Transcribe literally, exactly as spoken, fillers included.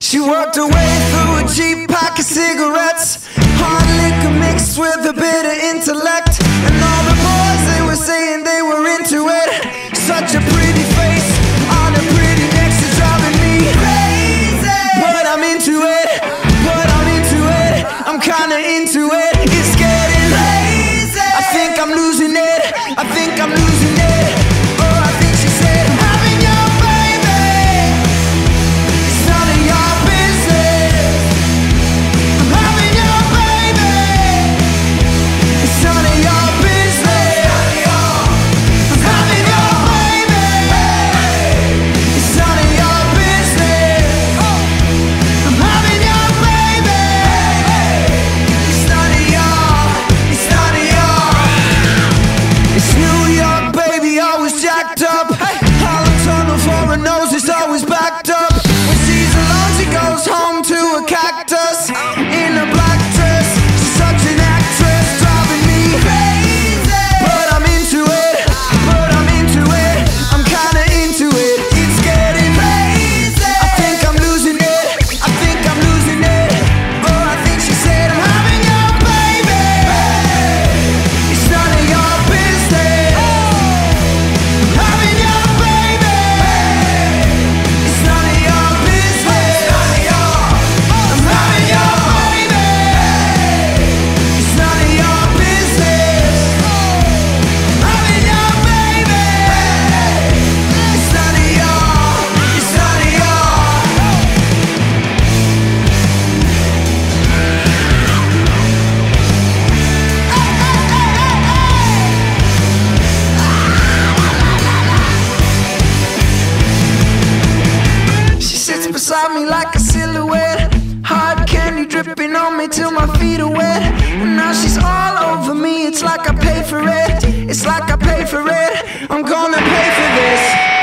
She worked her way through a cheap pack of cigarettes, hard liquor mixed with a bit of intellect. And all the boys, they were saying they were into it. Such a pretty face on a pretty neck, she's driving me crazy. But I'm into it, but I'm into it, I'm kinda into it. It's getting crazy. I think I'm losing it, I think I'm losing it. Oh, I think she said, I'm having your baby. It's none of your business. I'm having your baby. It's none of your business. I'm having your baby. It's none of your business. I'm having your baby. It's none of your, it's none of your. It's New York, baby, always jacked up. Hollow tunnel for her nose, it's always backed up. When she's alone, she goes home to a cactus in a black dress. She's such an actress, driving me crazy. But I'm into it, but I'm into it, I'm kinda into it. It's getting crazy. I think I'm losing it, I think I'm losing it. Oh, I think she said, I'm having your baby. It's none of your business. I'm having your baby. It's none of your business. I'm having your baby. It's none of your business. I'm having your baby. It's none of your, it's none of your. She sits beside me like a silhouette, hard candy dripping on me till my feet are wet. And now she's all over me, it's like I pay for it. It's like I pay for it, I'm gonna pay for this.